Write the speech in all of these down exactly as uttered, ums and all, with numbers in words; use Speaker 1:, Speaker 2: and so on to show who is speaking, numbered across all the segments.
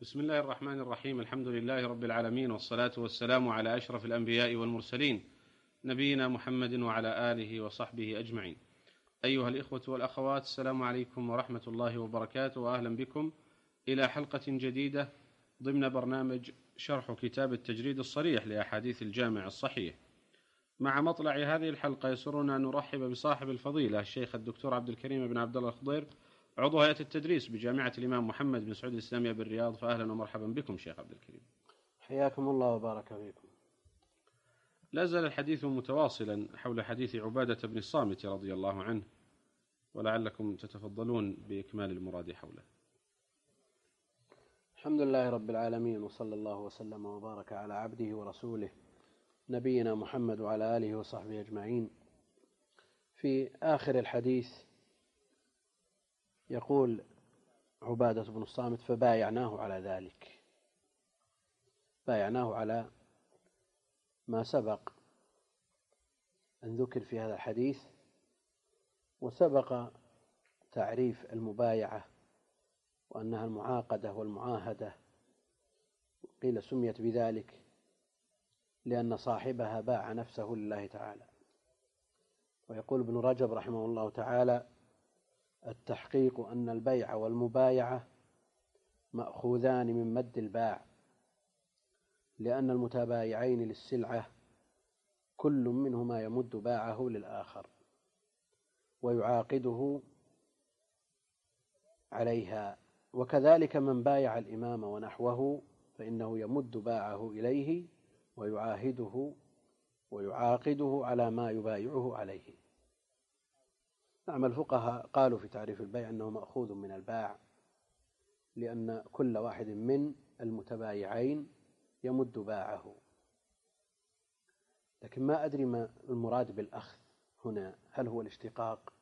Speaker 1: بسم الله الرحمن الرحيم. الحمد لله رب العالمين، والصلاة والسلام على أشرف الأنبياء والمرسلين، نبينا محمد وعلى آله وصحبه أجمعين. أيها الإخوة والأخوات، السلام عليكم ورحمة الله وبركاته، وأهلا بكم إلى حلقة جديدة ضمن برنامج شرح كتاب التجريد الصريح لأحاديث الجامع الصحيح. مع مطلع هذه الحلقة يسرنا أن نرحب بصاحب الفضيلة الشيخ الدكتور عبد الكريم بن عبد الله الخضير، عضو هيئة التدريس بجامعة الإمام محمد بن سعود الإسلامية بالرياض. فأهلا ومرحبا بكم شيخ عبد الكريم.
Speaker 2: حياكم الله وبارك فيكم.
Speaker 1: لا زال الحديث متواصلا حول حديث عبادة بن الصامت رضي الله عنه، ولعلكم تتفضلون بإكمال المراد حوله.
Speaker 2: الحمد لله رب العالمين، وصلى الله وسلم وبارك على عبده ورسوله نبينا محمد وعلى آله وصحبه أجمعين. في آخر الحديث يقول عبادة بن الصامت: فبايعناه على ذلك، بايعناه على ما سبق أن ذكر في هذا الحديث، وسبق تعريف المبايعة وأنها المعاقدة والمعاهدة، قيل سميت بذلك لأن صاحبها باع نفسه لله تعالى. ويقول ابن رجب رحمه الله تعالى: التحقيق أن البيع والمبايعة مأخوذان من مد الباع، لأن المتبايعين للسلعة كل منهما يمد باعه للآخر ويعاقده عليها، وكذلك من بايع الإمام ونحوه فإنه يمد باعه إليه ويعاهده ويعاقده على ما يبايعه عليه. نعم، الفقهاء قالوا في تعريف البيع أنه مأخوذ من الباع، لأن كل واحد من المتبايعين يمد باعه. لكن ما أدري ما المراد بالأخذ هنا، هل هو الاشتقاق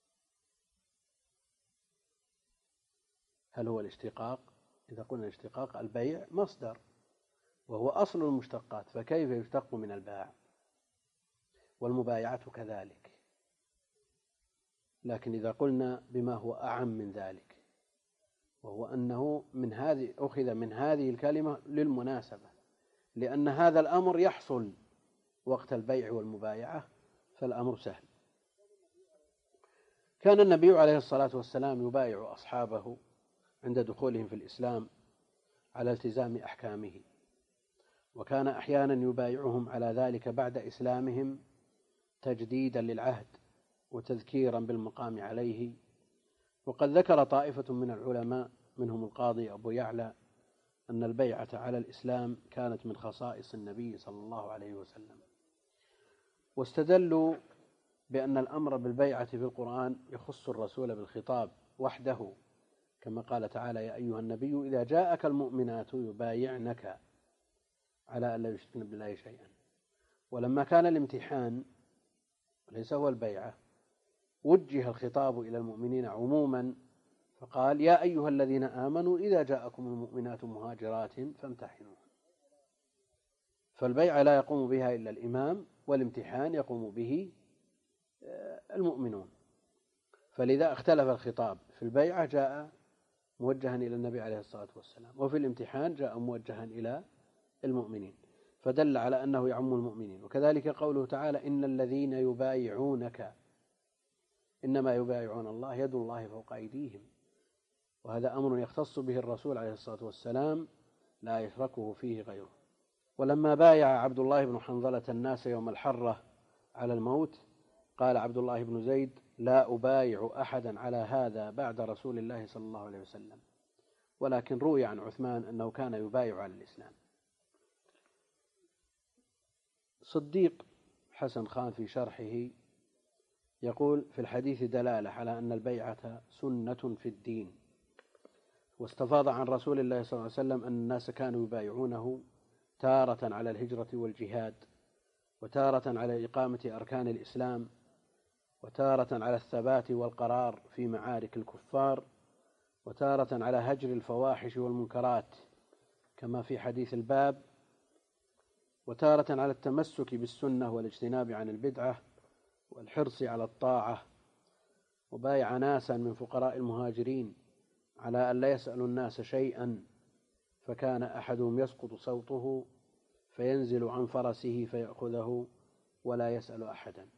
Speaker 2: هل هو الاشتقاق إذا قلنا الاشتقاق، البيع مصدر وهو أصل المشتقات، فكيف يشتق من الباع؟ والمبايعة كذلك. لكن إذا قلنا بما هو أعم من ذلك، وهو أنه من هذه أخذ من هذه الكلمة للمناسبة، لأن هذا الأمر يحصل وقت البيع والمبايعة، فالأمر سهل. كان النبي عليه الصلاة والسلام يبايع أصحابه عند دخولهم في الإسلام على التزام أحكامه، وكان أحيانا يبايعهم على ذلك بعد إسلامهم تجديدا للعهد وتذكيرا بالمقام عليه. وقد ذكر طائفة من العلماء منهم القاضي أبو يعلى أن البيعة على الإسلام كانت من خصائص النبي صلى الله عليه وسلم، واستدلوا بأن الأمر بالبيعة في القرآن يخص الرسول بالخطاب وحده، كما قال تعالى: يا أيها النبي إذا جاءك المؤمنات يبايعنك على أن لا يشركن بالله شيئا. ولما كان الامتحان ليس هو البيعة، وجه الخطاب إلى المؤمنين عموما، فقال: يا أيها الذين آمنوا إذا جاءكم المؤمنات مهاجرات فامتحنوهن. فالبيعة لا يقوم بها إلا الإمام، والامتحان يقوم به المؤمنون. فلذا اختلف الخطاب، في البيعة جاء موجها إلى النبي عليه الصلاة والسلام، وفي الامتحان جاء موجها إلى المؤمنين، فدل على أنه يعم المؤمنين. وكذلك قوله تعالى: إن الذين يبايعونك إنما يبايعون الله يد الله فوق أيديهم. وهذا أمر يختص به الرسول عليه الصلاة والسلام لا يشركه فيه غيره. ولما بايع عبد الله بن حنظلة الناس يوم الحرة على الموت، قال عبد الله بن زيد: لا أبايع أحدا على هذا بعد رسول الله صلى الله عليه وسلم. ولكن روي عن عثمان أنه كان يبايع على الإسلام. صديق حسن خان في شرحه يقول: في الحديث دلالة على أن البيعة سنة في الدين. واستفاض عن رسول الله صلى الله عليه وسلم أن الناس كانوا يبايعونه تارة على الهجرة والجهاد، وتارة على إقامة أركان الإسلام، وتارة على الثبات والقرار في معارك الكفار، وتارة على هجر الفواحش والمنكرات كما في حديث الباب، وتارة على التمسك بالسنة والاجتناب عن البدعة والحرص على الطاعة. وبايع ناسا من فقراء المهاجرين على أن لا يسألوا الناس شيئا فكان أحدهم يسقط صوته فينزل عن فرسه فيأخذه ولا يسأل أحدا.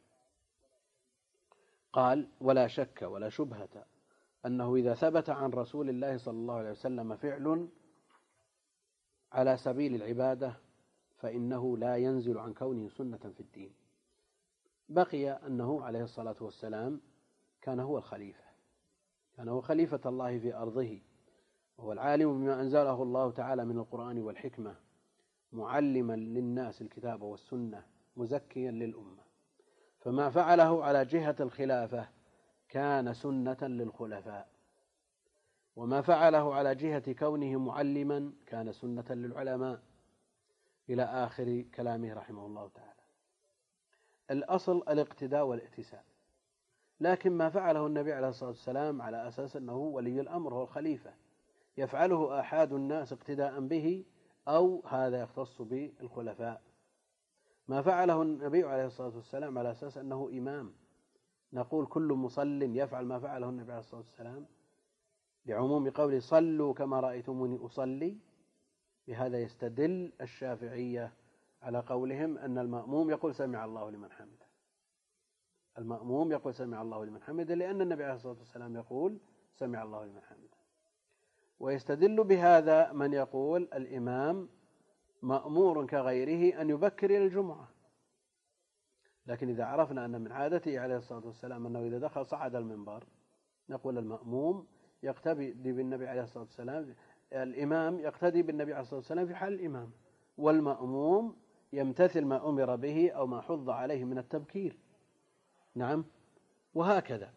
Speaker 2: قال: ولا شك ولا شبهة أنه إذا ثبت عن رسول الله صلى الله عليه وسلم فعل على سبيل العبادة فإنه لا ينزل عن كونه سنة في الدين. بقي أنه عليه الصلاة والسلام كان هو الخليفة، كان هو خليفة الله في أرضه، وهو العالم بما أنزله الله تعالى من القرآن والحكمة، معلما للناس الكتاب والسنة، مزكيا للأمة. فما فعله على جهة الخلافة كان سنة للخلفاء، وما فعله على جهة كونه معلما كان سنة للعلماء، إلى آخر كلامه رحمه الله تعالى. الأصل الاقتداء والائتساء. لكن ما فعله النبي عليه الصلاة والسلام على أساس أنه ولي الأمر، هو الخليفة، يفعله أحد الناس اقتداء به، أو هذا يختص بالخلفاء. ما فعله النبي عليه الصلاة والسلام على أساس أنه إمام، نقول كل مصل يفعل ما فعله النبي عليه الصلاة والسلام، لعموم قوله صلوا كما رأيتموني أصلي. بهذا يستدل الشافعية على قولهم أن المأموم يقول سمع الله لمن حمده، المأموم يقول سمع الله لمن حمده، لأن النبي عليه الصلاة والسلام يقول سمع الله لمن حمده. ويستدل بهذا من يقول الإمام مأمور كغيره أن يبكر إلى الجمعة، لكن إذا عرفنا أن من عادته عليه الصلاة والسلام أنه إذا دخل صعد المنبر، نقول المأموم يقتدي بالنبي عليه الصلاة والسلام، الإمام يقتدي بالنبي عليه الصلاة والسلام في حال الإمام، والمأموم يمتثل ما أمر به أو ما حض عليه من التبكير. نعم، وهكذا.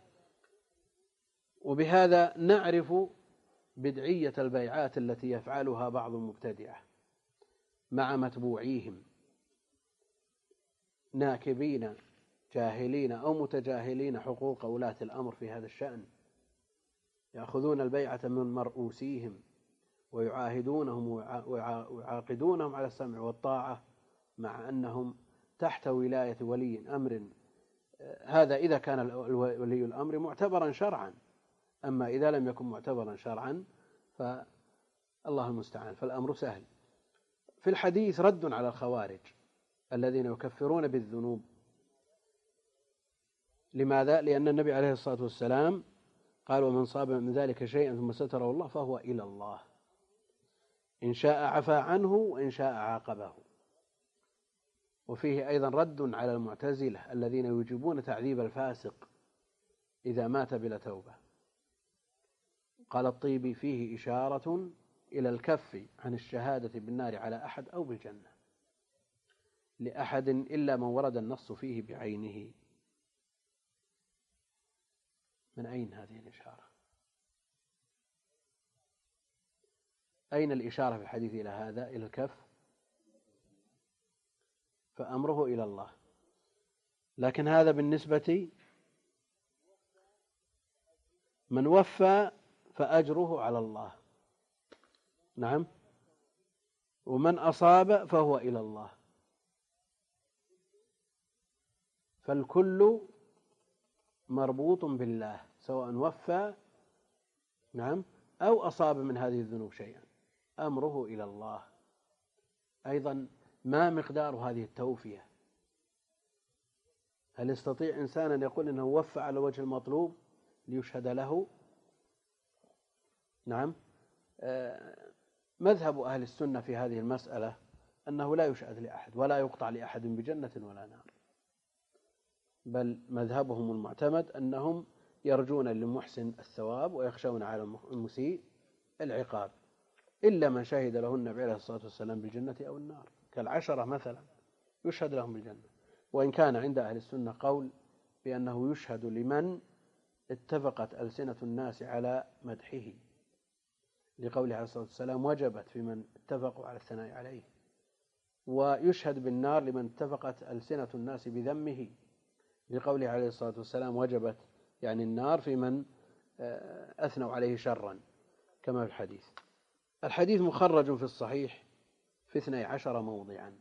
Speaker 2: وبهذا نعرف بدعية البيعات التي يفعلها بعض المبتدعة مع متبوعيهم، ناكبين جاهلين أو متجاهلين حقوق ولاة الأمر في هذا الشأن، يأخذون البيعة من مرؤوسيهم ويعاهدونهم ويعاقدونهم على السمع والطاعة، مع أنهم تحت ولاية ولي أمر. هذا إذا كان ولي الأمر معتبرا شرعا، أما إذا لم يكن معتبرا شرعا فالله المستعان، فالأمر سهل. في الحديث رد على الخوارج الذين يكفرون بالذنوب. لماذا؟ لأن النبي عليه الصلاة والسلام قال: ومن صاب من ذلك شيئا ثم ستره الله فهو إلى الله، إن شاء عفا عنه وإن شاء عاقبه. وفيه أيضا رد على المعتزلة الذين يوجبون تعذيب الفاسق إذا مات بلا توبة. قال الطيبي: فيه إشارة إلى الكف عن الشهادة بالنار على أحد أو بالجنة لأحد إلا من ورد النص فيه بعينه. من أين هذه الإشارة؟ أين الإشارة في الحديث إلى هذا، إلى الكف؟ فأمره إلى الله. لكن هذا بالنسبة من وفى فأجره على الله. نعم. ومن أصاب فهو إلى الله. فالكل مربوط بالله، سواء وفى نعم أو أصاب من هذه الذنوب شيئا، أمره إلى الله. أيضا ما مقدار هذه التوفية؟ هل يستطيع إنسان أن يقول إنه وفى على وجه المطلوب ليشهد له؟ نعم. مذهب أهل السنة في هذه المسألة أنه لا يشهد لأحد ولا يقطع لأحد بجنة ولا نار، بل مذهبهم المعتمد أنهم يرجون للمحسن الثواب ويخشون على المسيء العقاب، إلا من شهد له النبي عليه الصلاة والسلام بالجنة أو النار، كالعشرة مثلا يشهد لهم بالجنة. وإن كان عند أهل السنة قول بأنه يشهد لمن اتفقت ألسنة الناس على مدحه، لقوله عليه الصلاة والسلام: وجبت في من اتفقوا على الثناء عليه. ويشهد بالنار لمن اتفقت ألسنة الناس بذمه، لقوله عليه الصلاة والسلام: وجبت يعني النار في من أثنوا عليه شرا، كما في الحديث. الحديث مخرج في الصحيح في اثني عشر موضعا.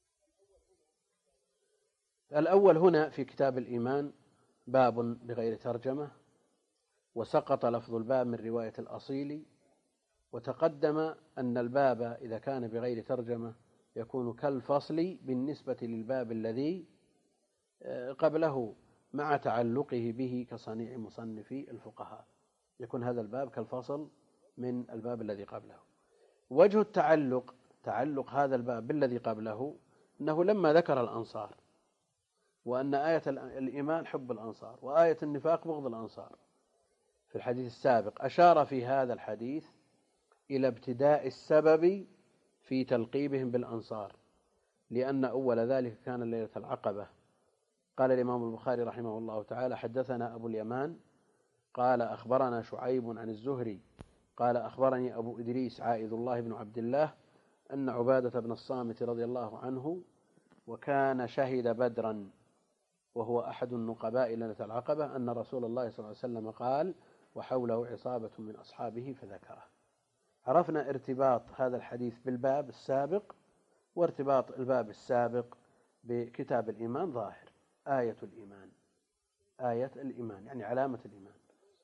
Speaker 2: الأول هنا في كتاب الإيمان باب بغير ترجمة، وسقط لفظ الباب من رواية الأصيل، وتقدم أن الباب إذا كان بغير ترجمة يكون كالفصل بالنسبة للباب الذي قبله مع تعلقه به كصنيع مصنفي الفقهاء، يكون هذا الباب كالفصل من الباب الذي قبله. وجه التعلق تعلق هذا الباب بالذي قبله أنه لما ذكر الأنصار وأن آية الإيمان حب الأنصار وآية النفاق بغض الأنصار في الحديث السابق، أشار في هذا الحديث إلى ابتداء السبب في تلقيبهم بالأنصار، لأن أول ذلك كان ليلة العقبة. قال الإمام البخاري رحمه الله تعالى: حدثنا أبو اليمان قال أخبرنا شعيب عن الزهري قال أخبرني أبو إدريس عائذ الله بن عبد الله أن عبادة بن الصامت رضي الله عنه وكان شهد بدرا وهو أحد النقباء ليلة العقبة أن رسول الله صلى الله عليه وسلم قال: وحوله عصابة من أصحابه فذكره. عرفنا ارتباط هذا الحديث بالباب السابق، وارتباط الباب السابق بكتاب الإيمان ظاهر. آية الإيمان آية الإيمان يعني علامة الإيمان.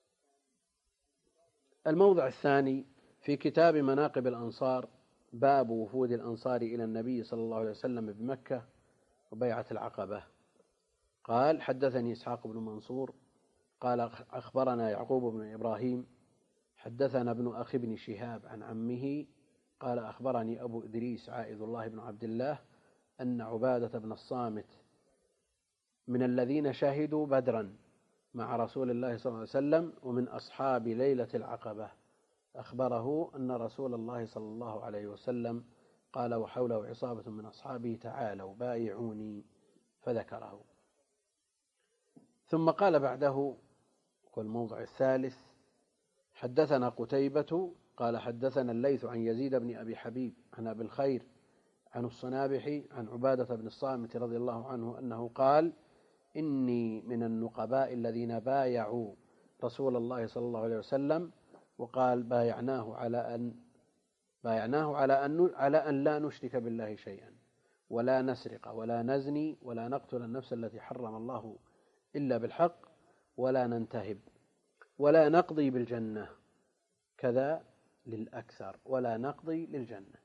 Speaker 2: الموضع الثاني في كتاب مناقب الأنصار باب وفود الأنصار إلى النبي صلى الله عليه وسلم بمكة وبيعة العقبة. قال: حدثني إسحاق بن منصور قال أخبرنا يعقوب بن إبراهيم حدثنا ابن أخي بن شهاب عن عمه قال أخبرني أبو إدريس عائذ الله بن عبد الله أن عبادة بن الصامت من الذين شهدوا بدرا مع رسول الله صلى الله عليه وسلم ومن أصحاب ليلة العقبة، أخبره أن رسول الله صلى الله عليه وسلم قال: وحوله عصابة من أصحابه تعالوا بايعوني، فذكره. ثم قال بعده والموضع الثالث: حدثنا قتيبة قال حدثنا الليث عن يزيد بن أبي حبيب عن أبي الخير عن الصنابحي عن عبادة بن الصامت رضي الله عنه أنه قال: إني من النقباء الذين بايعوا رسول الله صلى الله عليه وسلم، وقال: بايعناه على أن بايعناه على أن على أن لا نشرك بالله شيئا ولا نسرق ولا نزني ولا نقتل النفس التي حرم الله إلا بالحق ولا ننتهب ولا نقضي بالجنة، كذا للأكثر، ولا نقضي للجنة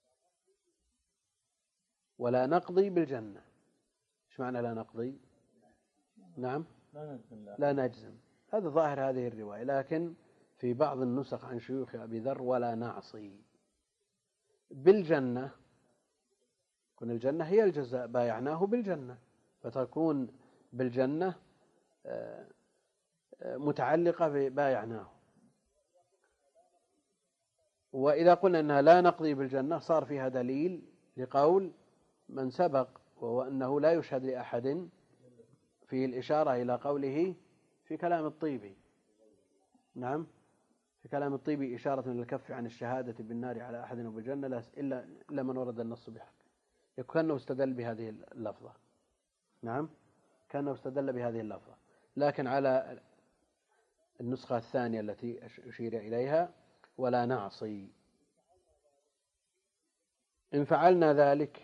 Speaker 2: ولا نقضي بالجنة. إيش معنى لا نقضي؟ نعم لا نجزم، هذا ظاهر هذه الرواية، لكن في بعض النسخ عن شيوخ أبي ذر ولا نعصي بالجنة، كن الجنة هي الجزاء، بايعناه بالجنة، فتكون بالجنة متعلقة ببايعناه. وإذا قلنا أنها لا نقضي بالجنة صار فيها دليل لقول من سبق، وهو أنه لا يشهد لأحد، في الإشارة إلى قوله في كلام الطيبي. نعم، في كلام الطيبي إشارة للكف عن الشهادة بالنار على أحد وبالجنة إلا إلا من ورد النص بحق، كأنه استدل بهذه اللفظة. نعم، كأنه استدل بهذه اللفظة، لكن على النسخة الثانية التي أشير إليها ولا نعصي. إن فعلنا ذلك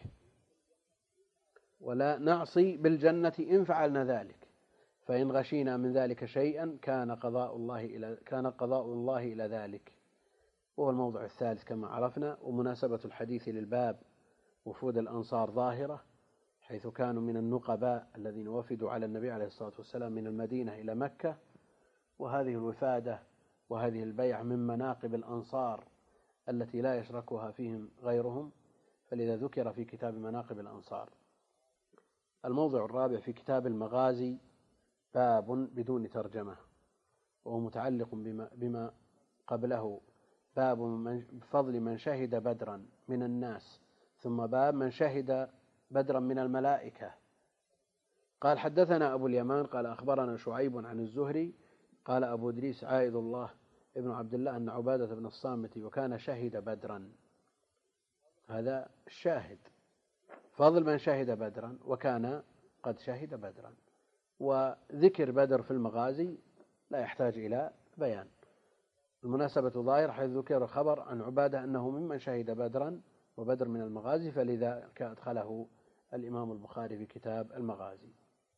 Speaker 2: ولا نعصي بالجنة إن فعلنا ذلك، فإن غشينا من ذلك شيئا كان قضاء الله إلى كان قضاء الله إلى ذلك. وهو الموضع الثالث كما عرفنا. ومناسبة الحديث للباب وفود الأنصار ظاهرة، حيث كانوا من النقباء الذين وفدوا على النبي عليه الصلاة والسلام من المدينة إلى مكة، وهذه الوفادة وهذه البيعة من مناقب الأنصار التي لا يشركها فيهم غيرهم، فلذا ذكر في كتاب مناقب الأنصار. الموضع الرابع في كتاب المغازي باب بدون ترجمة، وهو متعلق بما, بما قبله، باب بفضل من شهد بدرا من الناس، ثم باب من شهد بدرا من الملائكة. قال: حدثنا أبو اليمان قال أخبرنا شعيب عن الزهري قال أبو إدريس عائذ الله ابن عبد الله أن عبادة بن الصامت وكان شهد بدرا. هذا الشاهد، فضل من شهد بدرا وكان قد شهد بدرا. وذكر بدر في المغازي لا يحتاج إلى بيان، المناسبة ظاهر، حيث ذكر خبر عن عبادة أنه ممن شهد بدرا وبدر من المغازي، فلذا أدخله الإمام البخاري في كتاب المغازي.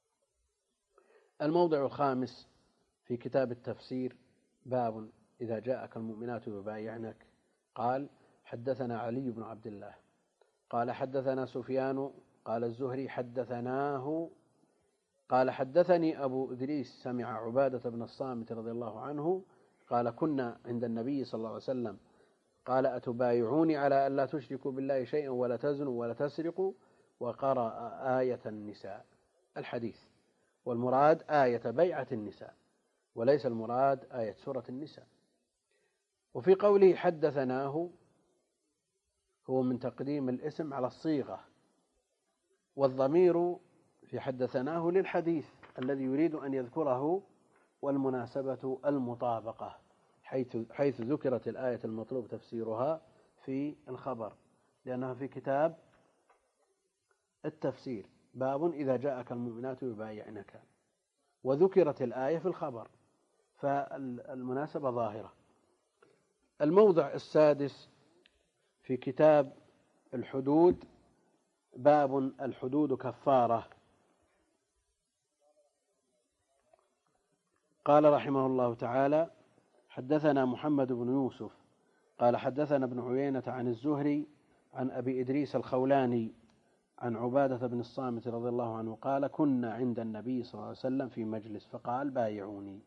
Speaker 2: الموضع الخامس في كتاب التفسير باب إذا جاءك المؤمنات يبايعنك قال حدثنا علي بن عبد الله قال حدثنا سفيان قال الزهري حدثناه قال حدثني أبو إدريس سمع عبادة بن الصامت رضي الله عنه قال كنا عند النبي صلى الله عليه وسلم قال أتبايعوني على أن لا تشركوا بالله شيئا ولا تزنوا ولا تسرقوا وقرأ آية النساء الحديث، والمراد آية بيعة النساء وليس المراد آية سورة النساء. وفي قوله حدثناه هو من تقديم الاسم على الصيغة، والضمير في حدثناه للحديث الذي يريد أن يذكره، والمناسبة المطابقة حيث, حيث ذكرت الآية المطلوب تفسيرها في الخبر، لأنها في كتاب التفسير باب إذا جاءك المؤمنات يبايعنك، وذكرت الآية في الخبر، فالمناسبة ظاهرة. الموضع السادس في كتاب الحدود باب الحدود كفارة. قال رحمه الله تعالى حدثنا محمد بن يوسف قال حدثنا ابن عيينة عن الزهري عن أبي إدريس الخولاني عن عبادة بن الصامت رضي الله عنه قال كنا عند النبي صلى الله عليه وسلم في مجلس فقال بايعوني،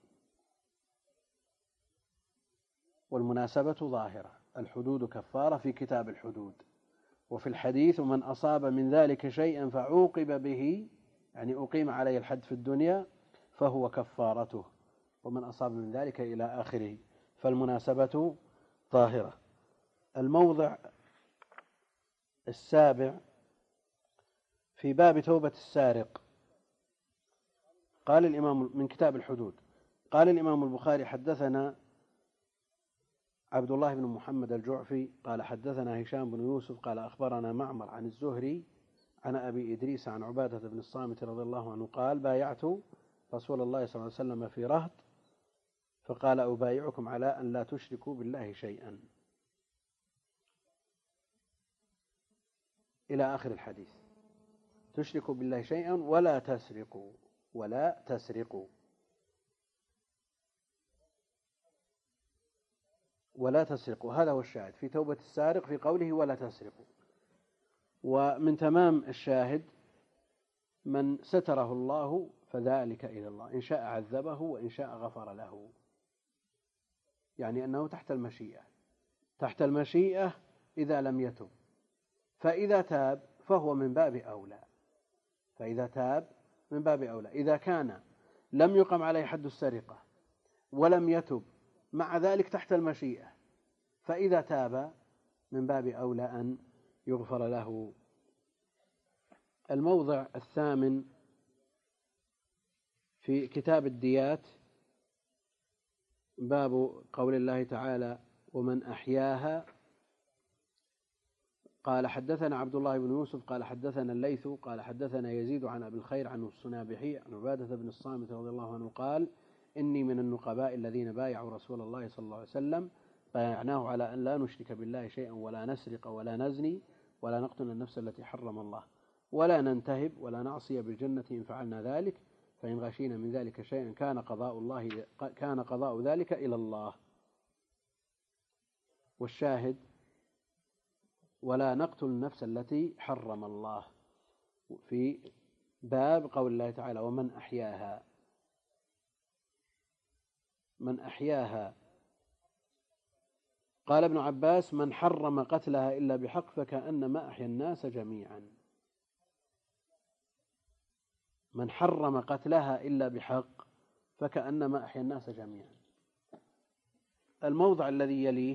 Speaker 2: والمناسبة ظاهرة، الحدود كفارة في كتاب الحدود. وفي الحديث من أصاب من ذلك شيئا فعوقب به، يعني أقيم عليه الحد في الدنيا فهو كفارته، ومن أصاب من ذلك إلى آخره، فالمناسبة ظاهرة. الموضع السابع في باب توبة السارق. قال الإمام من كتاب الحدود قال الإمام البخاري حدثنا عبد الله بن محمد الجعفي قال حدثنا هشام بن يوسف قال أخبرنا معمر عن الزهري عن أبي إدريس عن عبادة بن الصامت رضي الله عنه قال بايعت رسول الله صلى الله عليه وسلم في رهط فقال أبايعكم على أن لا تشركوا بالله شيئا إلى آخر الحديث، تشركوا بالله شيئا ولا تسرقوا ولا تسرقوا ولا تسرقوا، هذا هو الشاهد في توبة السارق في قوله ولا تسرقوا. ومن تمام الشاهد من ستره الله فذلك إلى الله، إن شاء عذبه وإن شاء غفر له، يعني أنه تحت المشيئة تحت المشيئة إذا لم يتب، فإذا تاب فهو من باب أولى فإذا تاب من باب أولى إذا كان لم يقم عليه حد السرقة ولم يتب مع ذلك تحت المشيئة، فإذا تاب من باب أولى أن يغفر له. الموضع الثامن في كتاب الديات باب قول الله تعالى ومن أحياها. قال حدثنا عبد الله بن يوسف قال حدثنا الليث قال حدثنا يزيد عن أبي الخير عن الصنابحي عن عبادة بن الصامت رضي الله عنه قال إني من النقباء الذين بايعوا رسول الله صلى الله عليه وسلم بايعناه على أن لا نشرك بالله شيئا ولا نسرق ولا نزني ولا نقتل النفس التي حرم الله ولا ننتهب ولا نعصي بالجنة إن فعلنا ذلك، فإن غشينا من ذلك شيئا كان قضاء الله كان قضاء ذلك إلى الله. والشاهد ولا نقتل النفس التي حرم الله في باب قول الله تعالى ومن أحياها. من أحياها قال ابن عباس من حرم قتلها إلا بحق فكأنما أحيا الناس جميعا. من حرم قتلها إلا بحق فكأنما أحيا الناس جميعا. الموضع الذي يليه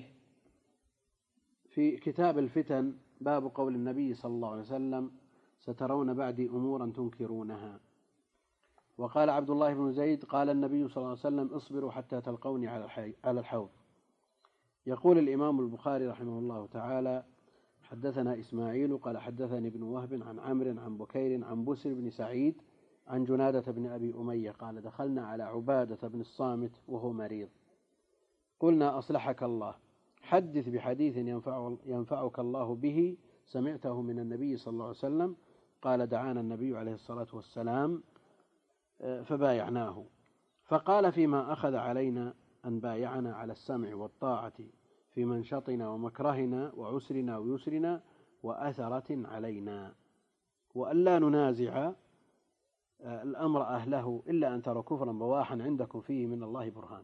Speaker 2: في كتاب الفتن باب قول النبي صلى الله عليه وسلم سترون بعدي أمورا تنكرونها. وقال عبد الله بن زيد قال النبي صلى الله عليه وسلم اصبروا حتى تلقوني على الحوض. يقول الإمام البخاري رحمه الله تعالى حدثنا إسماعيل قال حدثني ابن وهب عن عمرو عن بكير عن بسر بن سعيد عن جنادة بن أبي أمية قال دخلنا على عبادة بن الصامت وهو مريض قلنا أصلحك الله حدث بحديث ينفع ينفعك الله به سمعته من النبي صلى الله عليه وسلم. قال دعانا النبي عليه الصلاة والسلام فبايعناه، فقال فيما أخذ علينا أن بايعنا على السمع والطاعة في منشطنا ومكرهنا وعسرنا ويسرنا وأثرة علينا، وألا ننازع الأمر أهله إلا أن تروا كفرا بواحا عندكم فيه من الله برهان.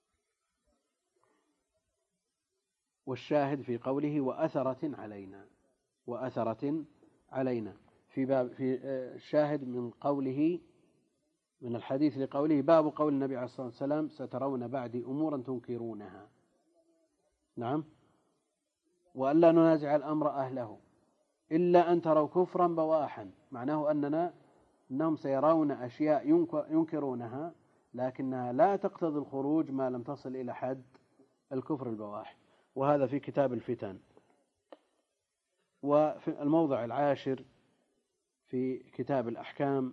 Speaker 2: والشاهد في قوله وأثرة علينا، وأثرة علينا في باب في الشاهد من قوله من الحديث لقوله باب قول النبي عليه الصلاة والسلام سترون بعدي أمورا تنكرونها. نعم. وألا ننازع الأمر أهله إلا أن تروا كفرا بواحا، معناه أننا أنهم سيرون أشياء ينكرونها لكنها لا تقتضي الخروج ما لم تصل إلى حد الكفر البواح، وهذا في كتاب الفتن. وفي الموضع العاشر في كتاب الأحكام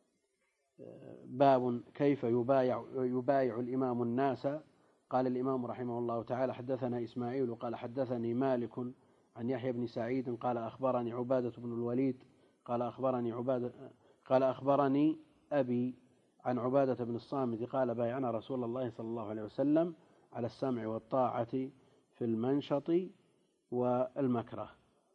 Speaker 2: باب كيف يبايع, يبايع الإمام الناس. قال الإمام رحمه الله تعالى حدثنا إسماعيل قال حدثني مالك عن يحيى بن سعيد قال أخبرني عبادة بن الوليد قال أخبرني عبادة قال أخبرني أبي عن عبادة بن الصامت قال بايعنا رسول الله صلى الله عليه وسلم على السمع والطاعة في المنشط والمكره،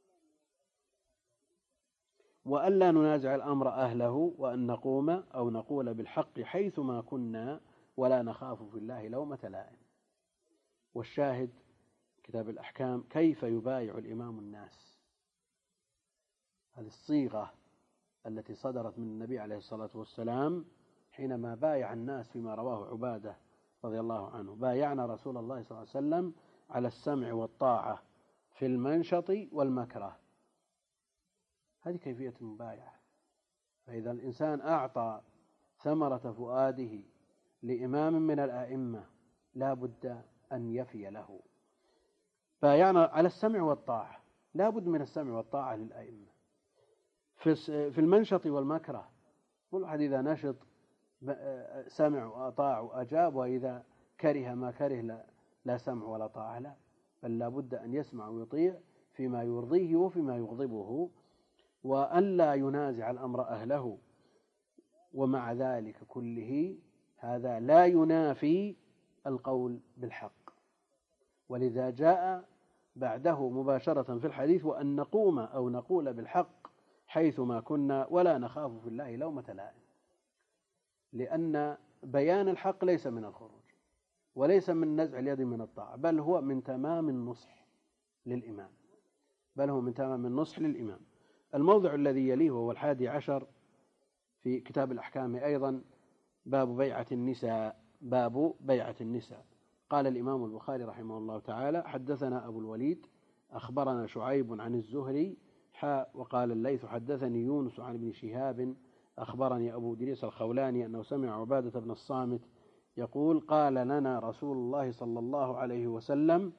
Speaker 2: وألا ننازع الأمر أهله، وأن نقوم أو نقول بالحق حيثما كنا ولا نخاف في الله لومة لائم. والشاهد كتاب الأحكام كيف يبايع الإمام الناس، هذه الصيغة التي صدرت من النبي عليه الصلاة والسلام حينما بايع الناس فيما رواه عبادة رضي الله عنه: بايعنا رسول الله صلى الله عليه وسلم على السمع والطاعة في المنشط والمكره. هذه كيفية المبايعة. فإذا الإنسان أعطى ثمرة فؤاده لإمام من الأئمة لا بد أن يفي له. بايعنا على السمع والطاعة، لا بد من السمع والطاعة للأئمة. في المنشط والمكره، كل أحد إذا نشط سمع وأطاع وأجاب، وإذا كره ما كره لا, لا سمع ولا طاعة له، بل لا بد أن يسمع ويطيع فيما يرضيه وفيما يغضبه، وأن لا ينازع الأمر أهله. ومع ذلك كله هذا لا ينافي القول بالحق، ولذا جاء بعده مباشرة في الحديث: وأن نقوم أو نقول بالحق حيثما كنا ولا نخاف في الله لومة لائم. لأن بيان الحق ليس من الخروج وليس من نزع اليد من الطاعة، بل هو من تمام النصح للإمام بل هو من تمام النصح للإمام. الموضع الذي يليه هو الحادي عشر في كتاب الأحكام أيضا، باب بيعة النساء. باب بيعة النساء. قال الإمام البخاري رحمه الله تعالى حدثنا أبو الوليد أخبرنا شعيب عن الزهري حاء وقال الليث حدثني يونس عن ابن شهاب أخبرني أبو إدريس الخولاني أنه سمع عبادة بن الصامت يقول: قال لنا رسول الله صلى الله عليه وسلم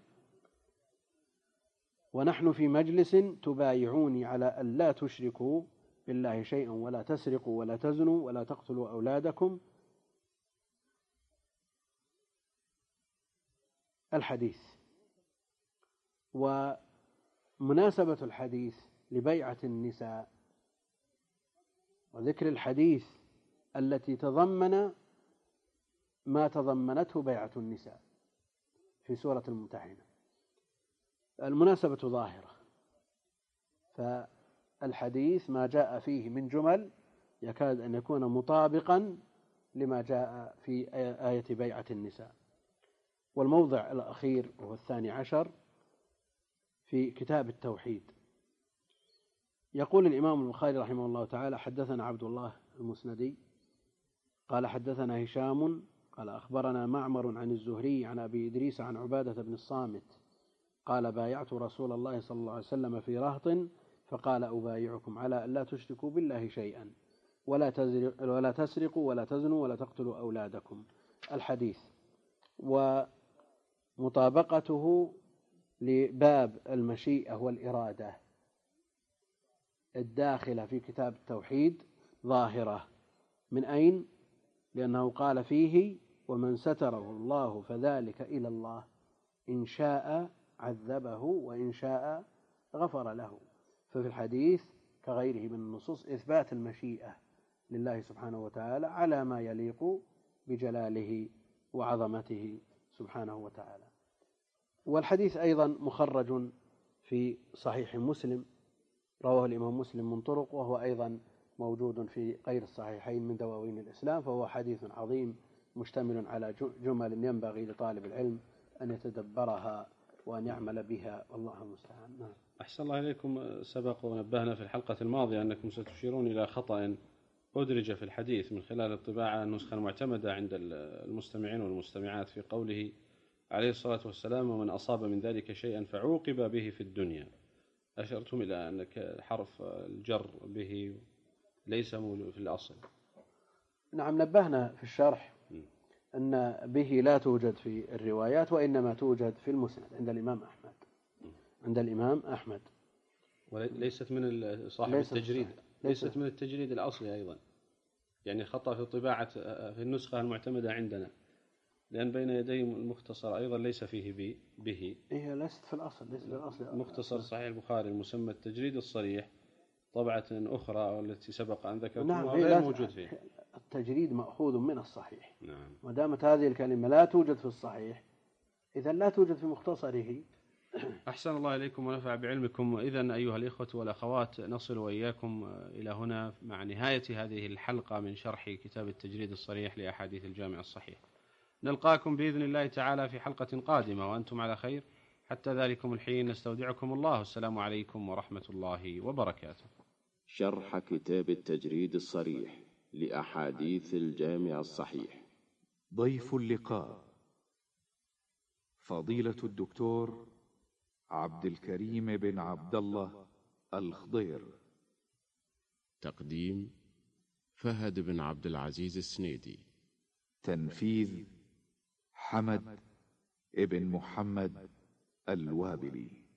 Speaker 2: ونحن في مجلس: تبايعوني على أن لا تشركوا بالله شيئا ولا تسرقوا ولا تزنوا ولا تقتلوا أولادكم. الحديث. ومناسبة الحديث لبيعة النساء وذكر الحديث التي تضمن ما تضمنته بيعة النساء في سورة الممتحنة، المناسبة ظاهرة، فالحديث ما جاء فيه من جمل يكاد أن يكون مطابقا لما جاء في آية بيعة النساء. والموضع الأخير وهو الثاني عشر في كتاب التوحيد. يقول الإمام البخاري رحمه الله تعالى حدثنا عبد الله المسندي قال حدثنا هشام قال أخبرنا معمر عن الزهري عن أبي إدريس عن عبادة بن الصامت قال: بايعت رسول الله صلى الله عليه وسلم في رهط فقال: أبايعكم على أن لا تشركوا بالله شيئا ولا ولا تسرقوا ولا تزنوا ولا تقتلوا أولادكم. الحديث. ومطابقته لباب المشيئة والإرادة الداخلة في كتاب التوحيد ظاهرة. من أين؟ لأنه قال فيه: ومن ستره الله فذلك إلى الله إن شاء عذبه وإن شاء غفر له. ففي الحديث كغيره من النصوص إثبات المشيئة لله سبحانه وتعالى على ما يليق بجلاله وعظمته سبحانه وتعالى. والحديث أيضا مخرج في صحيح مسلم، رواه الإمام مسلم من طرق، وهو أيضا موجود في غير الصحيحين من دواوين الإسلام، فهو حديث عظيم مشتمل على جمل ينبغي لطالب العلم أن يتدبرها وأن يعمل بها، والله المستعان. نعم.
Speaker 1: أحسن الله إليكم. سبق ونبهنا في الحلقة الماضية أنكم ستشيرون إلى خطأ أدرج في الحديث من خلال الطباعة النسخة المعتمدة عند المستمعين والمستمعات في قوله عليه الصلاة والسلام: ومن أصاب من ذلك شيئا فعوقب به في الدنيا. أشرتم إلى أنك حرف الجر به ليس في الأصل.
Speaker 2: نعم، نبهنا في الشرح أن به لا توجد في الروايات، وإنما توجد في المسند عند الإمام أحمد عند الإمام أحمد
Speaker 1: وليست من صاحب
Speaker 2: ليست
Speaker 1: التجريد
Speaker 2: ليست,
Speaker 1: ليست من التجريد الأصلي أيضا، يعني خطأ في طباعة في النسخة المعتمدة عندنا، لأن بين يدي المختصر أيضا ليس فيه به.
Speaker 2: هي ليست في الأصل ليست في الأصل
Speaker 1: مختصر صحيح البخاري المسمى التجريد الصريح طبعة أخرى والتي سبق أن ذكرتها غير موجود فيه.
Speaker 2: التجريد مأخوذ من الصحيح.
Speaker 1: نعم.
Speaker 2: ودامت هذه الكلمة لا توجد في الصحيح، إذن لا توجد في مختصره.
Speaker 1: أحسن الله إليكم ونفع بعلمكم. إذن أيها الإخوة والأخوات، نصل وإياكم إلى هنا مع نهاية هذه الحلقة من شرح كتاب التجريد الصريح لأحاديث الجامع الصحيح. نلقاكم بإذن الله تعالى في حلقة قادمة وأنتم على خير. حتى ذلكم الحين نستودعكم الله، السلام عليكم ورحمة الله وبركاته.
Speaker 3: شرح كتاب التجريد الصريح لأحاديث الجامع الصحيح.
Speaker 4: ضيف اللقاء فضيلة الدكتور عبد الكريم بن عبد الله الخضير.
Speaker 5: تقديم فهد بن عبد العزيز السنيدي.
Speaker 4: تنفيذ حمد ابن محمد الوابلي.